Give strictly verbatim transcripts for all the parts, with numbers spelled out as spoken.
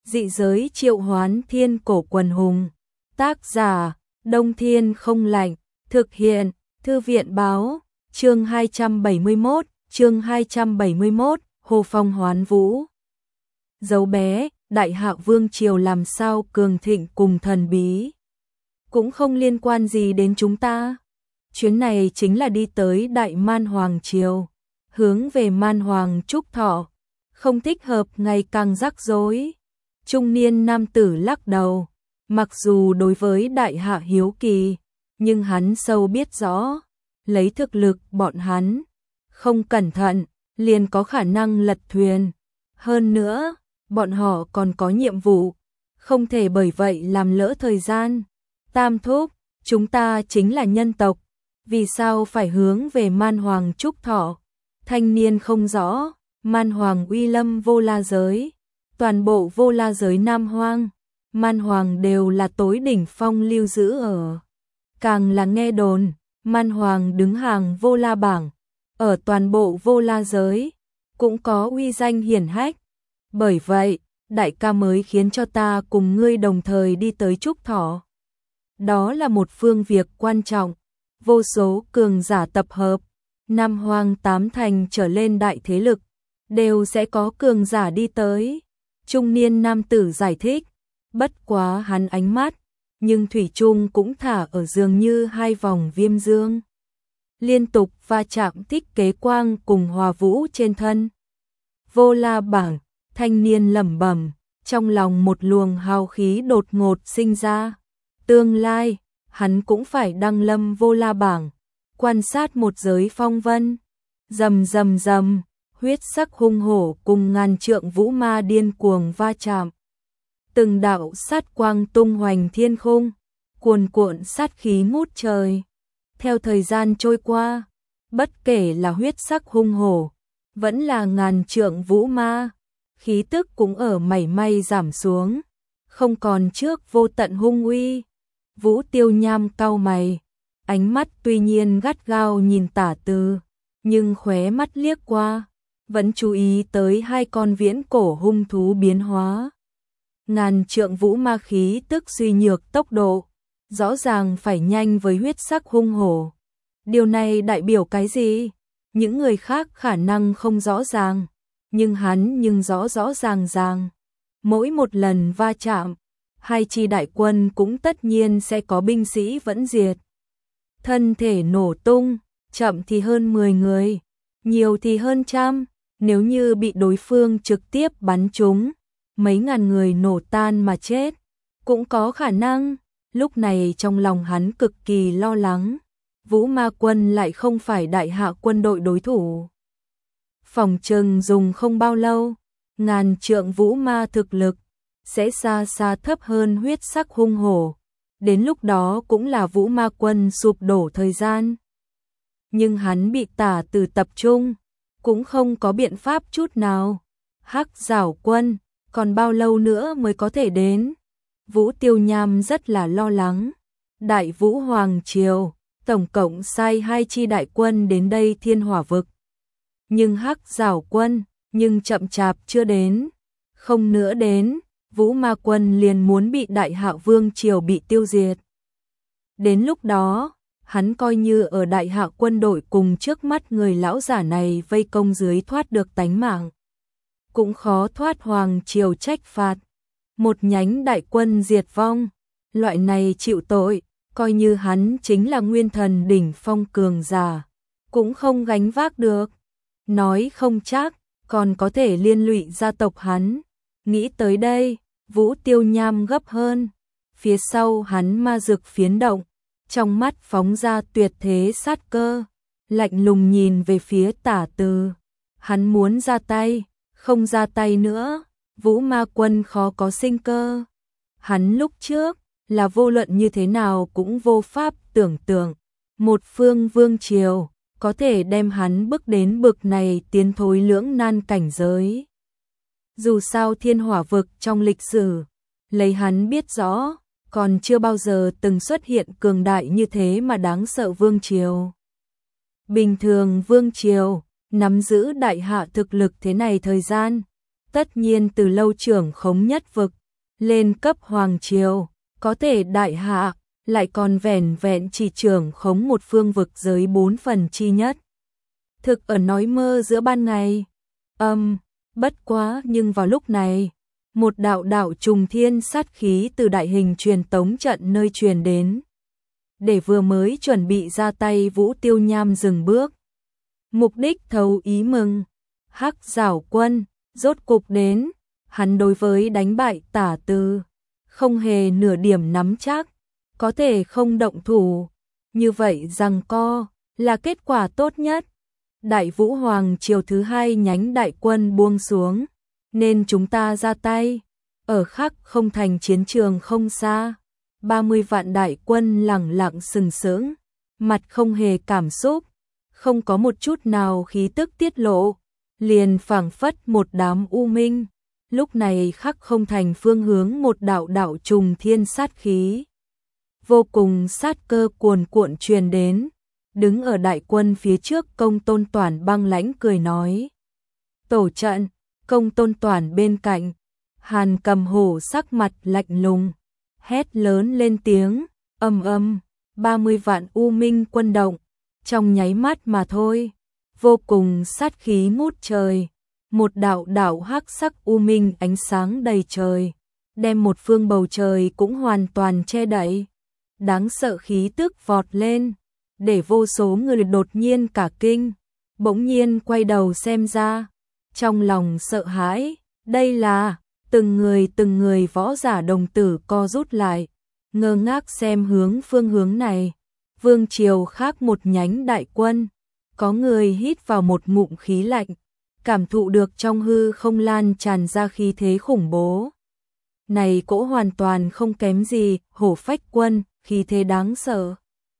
Dị giới triệu hoán thiên cổ quần hùng. Tác giả, Đông Thiên không lạnh. Thực hiện, Thư viện báo. Chương hai trăm bảy mươi mốt, chương hai trăm bảy mươi mốt, Hồ Phong hoán vũ. Dấu bé, Đại Hạ Vương Triều làm sao cường thịnh cùng thần bí. Cũng không liên quan gì đến chúng ta. Chuyến này chính là đi tới Đại Man Hoàng Triều, hướng về Man Hoàng Trúc Thọ. Không thích hợp, ngày càng rắc rối. Trung niên nam tử lắc đầu, mặc dù đối với Đại Hạ hiếu kỳ, nhưng hắn sâu biết rõ, lấy thực lực bọn hắn, không cẩn thận, liền có khả năng lật thuyền. Hơn nữa, bọn họ còn có nhiệm vụ, không thể bởi vậy làm lỡ thời gian. Tam thúc, chúng ta chính là nhân tộc, vì sao phải hướng về Man Hoàng Trúc Thọ? Thanh niên không rõ, Man Hoàng uy lâm vô la giới, toàn bộ vô la giới Nam Hoang, Man Hoàng đều là tối đỉnh phong lưu giữ ở. Càng là nghe đồn, Man Hoàng đứng hàng vô la bảng, ở toàn bộ vô la giới, cũng có uy danh hiển hách. Bởi vậy, đại ca mới khiến cho ta cùng ngươi đồng thời đi tới Trúc Thọ. Đó là một phương việc quan trọng, vô số cường giả tập hợp, Nam Hoang tám thành trở lên đại thế lực, đều sẽ có cường giả đi tới. Trung niên nam tử giải thích, bất quá hắn ánh mắt, nhưng thủy chung cũng thả ở dường như hai vòng viêm dương. Liên tục va chạm thích kế quang cùng hòa vũ trên thân. Vô la bảng, thanh niên lẩm bẩm, trong lòng một luồng hào khí đột ngột sinh ra. Tương lai, hắn cũng phải đăng lâm vô la bảng, quan sát một giới phong vân. Rầm rầm rầm, huyết sắc hung hổ cùng ngàn trượng vũ ma điên cuồng va chạm. Từng đạo sát quang tung hoành thiên khung, cuồn cuộn sát khí ngút trời. Theo thời gian trôi qua, bất kể là huyết sắc hung hổ, vẫn là ngàn trượng vũ ma, khí tức cũng ở mảy may giảm xuống, không còn trước vô tận hung uy. Vũ Tiêu Nham cau mày, ánh mắt tuy nhiên gắt gao nhìn Tả Từ, nhưng khóe mắt liếc qua, vẫn chú ý tới hai con viễn cổ hung thú biến hóa. Ngàn trượng vũ ma khí tức suy nhược tốc độ, rõ ràng phải nhanh với huyết sắc hung hổ. Điều này đại biểu cái gì? Những người khác khả năng không rõ ràng, nhưng hắn nhưng rõ rõ ràng ràng. Mỗi một lần va chạm, hai chi đại quân cũng tất nhiên sẽ có binh sĩ vẫn diệt. Thân thể nổ tung, chậm thì hơn mười người, nhiều thì hơn trăm, nếu như bị đối phương trực tiếp bắn trúng, mấy ngàn người nổ tan mà chết, cũng có khả năng. Lúc này trong lòng hắn cực kỳ lo lắng, Vũ Ma quân lại không phải Đại Hạ quân đội đối thủ. Phòng trừng dùng không bao lâu, ngàn trượng vũ ma thực lực sẽ xa xa thấp hơn huyết sắc hung hổ, đến lúc đó cũng là Vũ Ma quân sụp đổ thời gian. Nhưng hắn bị Tả Từ tập trung, cũng không có biện pháp chút nào. Hắc Giảo quân, còn bao lâu nữa mới có thể đến? Vũ Tiêu Nham rất là lo lắng. Đại Vũ Hoàng Triều, tổng cộng sai hai chi đại quân đến đây Thiên Hỏa vực. Nhưng Hắc Giảo quân, nhưng chậm chạp chưa đến. Không nữa đến, Vũ Ma quân liền muốn bị Đại Hạ Vương Triều bị tiêu diệt. Đến lúc đó, hắn coi như ở Đại Hạ quân đội cùng trước mắt người lão giả này vây công dưới thoát được tánh mạng, cũng khó thoát Hoàng Triều trách phạt. Một nhánh đại quân diệt vong, loại này chịu tội, coi như hắn chính là nguyên thần đỉnh phong cường giả, cũng không gánh vác được. Nói không chắc, còn có thể liên lụy gia tộc hắn. Nghĩ tới đây, Vũ Tiêu Nham gấp hơn. Phía sau hắn ma dược phiến động, trong mắt phóng ra tuyệt thế sát cơ, lạnh lùng nhìn về phía Tả Từ. Hắn muốn ra tay, không ra tay nữa, Vũ Ma quân khó có sinh cơ. Hắn lúc trước là vô luận như thế nào cũng vô pháp tưởng tượng, một phương vương triều có thể đem hắn bước đến bực này tiến thối lưỡng nan cảnh giới. Dù sao Thiên Hỏa vực trong lịch sử, lấy hắn biết rõ, còn chưa bao giờ từng xuất hiện cường đại như thế mà đáng sợ vương triều. Bình thường vương triều nắm giữ Đại Hạ thực lực thế này thời gian, Tất nhiên từ lâu trưởng khống nhất vực, lên cấp hoàng triều, có thể đại hạ, lại còn vẻn vẹn chỉ trưởng khống một phương vực giới bốn phần chi nhất. Thực ở nói mơ giữa ban ngày. Âm, um, bất quá nhưng vào lúc này, một đạo đạo trùng thiên sát khí từ đại hình truyền tống trận nơi truyền đến. Để vừa mới chuẩn bị ra tay Vũ Tiêu Nham dừng bước. Mục đích thấu ý mừng, Hắc Giảo Quân, rốt cục đến, hắn đối với đánh bại Tả Từ, không hề nửa điểm nắm chắc, có thể không động thủ, như vậy giằng co, là kết quả tốt nhất. Đại Vũ Hoàng triều thứ hai nhánh đại quân buông xuống, nên chúng ta ra tay, ở Khắc Không Thành chiến trường không xa, ba mươi vạn đại quân lẳng lặng sừng sững, mặt không hề cảm xúc, không có một chút nào khí tức tiết lộ, liền phảng phất một đám u minh. Lúc này Khắc Không Thành phương hướng một đạo đạo trùng thiên sát khí, vô cùng sát cơ cuồn cuộn truyền đến. Đứng ở đại quân phía trước Công Tôn Toản băng lãnh cười nói. Tổ trận, Công Tôn Toản bên cạnh, Hàn Cầm Hổ sắc mặt lạnh lùng, hét lớn lên tiếng, ầm ầm, ba mươi vạn u minh quân động, trong nháy mắt mà thôi, vô cùng sát khí ngút trời, một đạo đạo hắc sắc u minh ánh sáng đầy trời, đem một phương bầu trời cũng hoàn toàn che đậy. Đáng sợ khí tức vọt lên, để vô số người đột nhiên cả kinh, bỗng nhiên quay đầu xem ra, trong lòng sợ hãi, đây là, từng người từng người võ giả đồng tử co rút lại, ngơ ngác xem hướng phương hướng này, vương triều khác một nhánh đại quân, có người hít vào một ngụm khí lạnh, cảm thụ được trong hư không lan tràn ra khí thế khủng bố. Này cỗ hoàn toàn không kém gì, Hổ Phách quân, khí thế đáng sợ.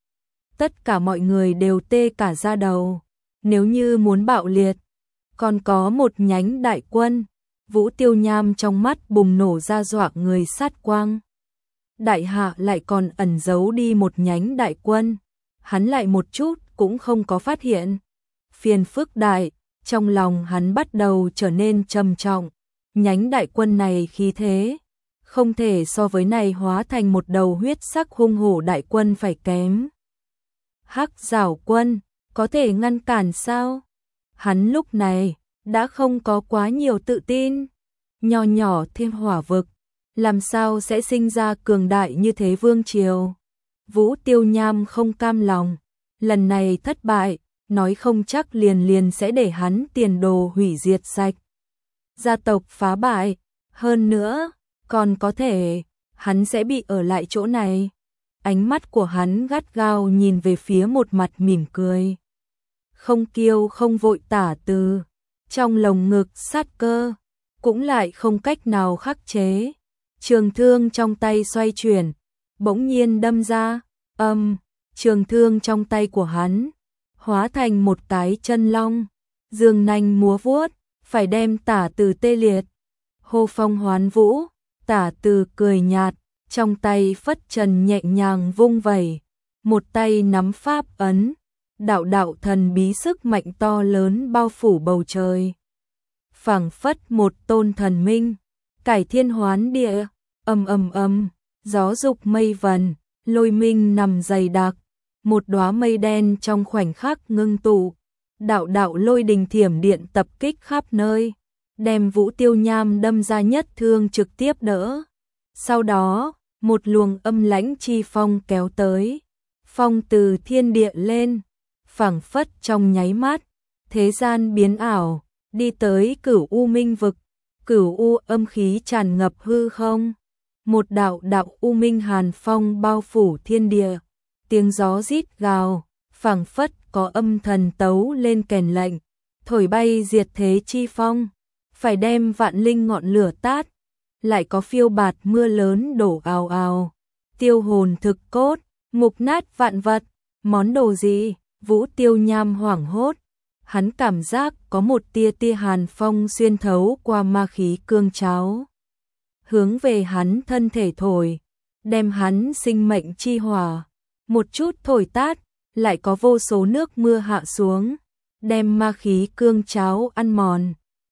Tất cả mọi người đều tê cả da đầu, nếu như muốn bạo liệt, còn có một nhánh đại quân, Vũ Tiêu Nham trong mắt bùng nổ ra dọa người sát quang. Đại hạ lại còn ẩn giấu đi một nhánh đại quân, hắn lại một chút cũng không có phát hiện. Phiền phức đại, trong lòng hắn bắt đầu trở nên trầm trọng, nhánh đại quân này khí thế, không thể so với này hóa thành một đầu huyết sắc hung hổ đại quân phải kém. Hắc Giảo Quân, có thể ngăn cản sao? Hắn lúc này, đã không có quá nhiều tự tin. Nho nhỏ Thiên Hỏa vực, làm sao sẽ sinh ra cường đại như thế vương triều? Vũ Tiêu Nham không cam lòng, lần này thất bại, nói không chắc liền liền sẽ để hắn tiền đồ hủy diệt sạch. Gia tộc phá bại, hơn nữa, còn có thể, hắn sẽ bị ở lại chỗ này. Ánh mắt của hắn gắt gao nhìn về phía một mặt mỉm cười. Không kiêu không vội Tả Từ, trong lồng ngực sát cơ, cũng lại không cách nào khắc chế. Trường thương trong tay xoay chuyển, bỗng nhiên đâm ra, âm, trường thương trong tay của hắn, hóa thành một cái chân long, dương nanh múa vuốt, phải đem Tả Từ tê liệt. Hô phong hoán vũ, Tả Từ cười nhạt, trong tay phất trần nhẹ nhàng vung vẩy, một tay nắm pháp ấn, đạo đạo thần bí sức mạnh to lớn bao phủ bầu trời. Phảng phất một tôn thần minh, cải thiên hoán địa, ầm ầm ầm, gió dục mây vần, lôi minh nằm dày đặc, một đóa mây đen trong khoảnh khắc ngưng tụ, đạo đạo lôi đình thiểm điện tập kích khắp nơi, đem Vũ Tiêu Nham đâm ra nhất thương trực tiếp đỡ. Sau đó, một luồng âm lãnh chi phong kéo tới, phong từ thiên địa lên, phảng phất trong nháy mắt, thế gian biến ảo, đi tới Cửu U Minh vực, Cửu U âm khí tràn ngập hư không, một đạo đạo u minh hàn phong bao phủ thiên địa, tiếng gió rít gào, phảng phất có âm thần tấu lên kèn lệnh, thổi bay diệt thế chi phong, phải đem vạn linh ngọn lửa tát. Lại có phiêu bạt mưa lớn đổ ào ào, tiêu hồn thực cốt, mục nát vạn vật, món đồ gì? Vũ Tiêu Nham hoảng hốt, hắn cảm giác có một tia tia hàn phong xuyên thấu qua ma khí cương cháo, hướng về hắn thân thể thổi, đem hắn sinh mệnh chi hỏa, một chút thổi tát, lại có vô số nước mưa hạ xuống, đem ma khí cương cháo ăn mòn,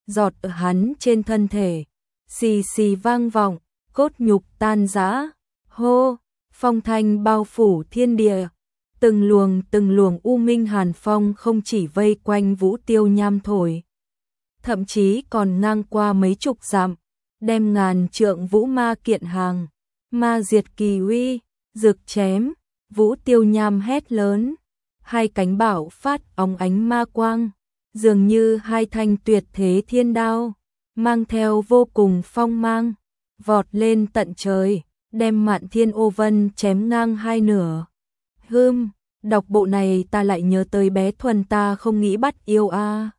giọt ở hắn trên thân thể, xì xì vang vọng, cốt nhục tan rã. Hô, phong thanh bao phủ thiên địa, từng luồng từng luồng u minh hàn phong không chỉ vây quanh Vũ Tiêu Nham thổi, thậm chí còn ngang qua mấy chục dặm, đem ngàn trượng vũ ma kiện hàng, ma diệt kỳ uy, rực chém. Vũ Tiêu Nham hét lớn, hai cánh bảo phát óng ánh ma quang, dường như hai thanh tuyệt thế thiên đao, mang theo vô cùng phong mang, vọt lên tận trời, đem Mạn Thiên Ô Vân chém ngang hai nửa. Hừm, đọc bộ này ta lại nhớ tới bé Thuần, ta không nghĩ bắt yêu a. À.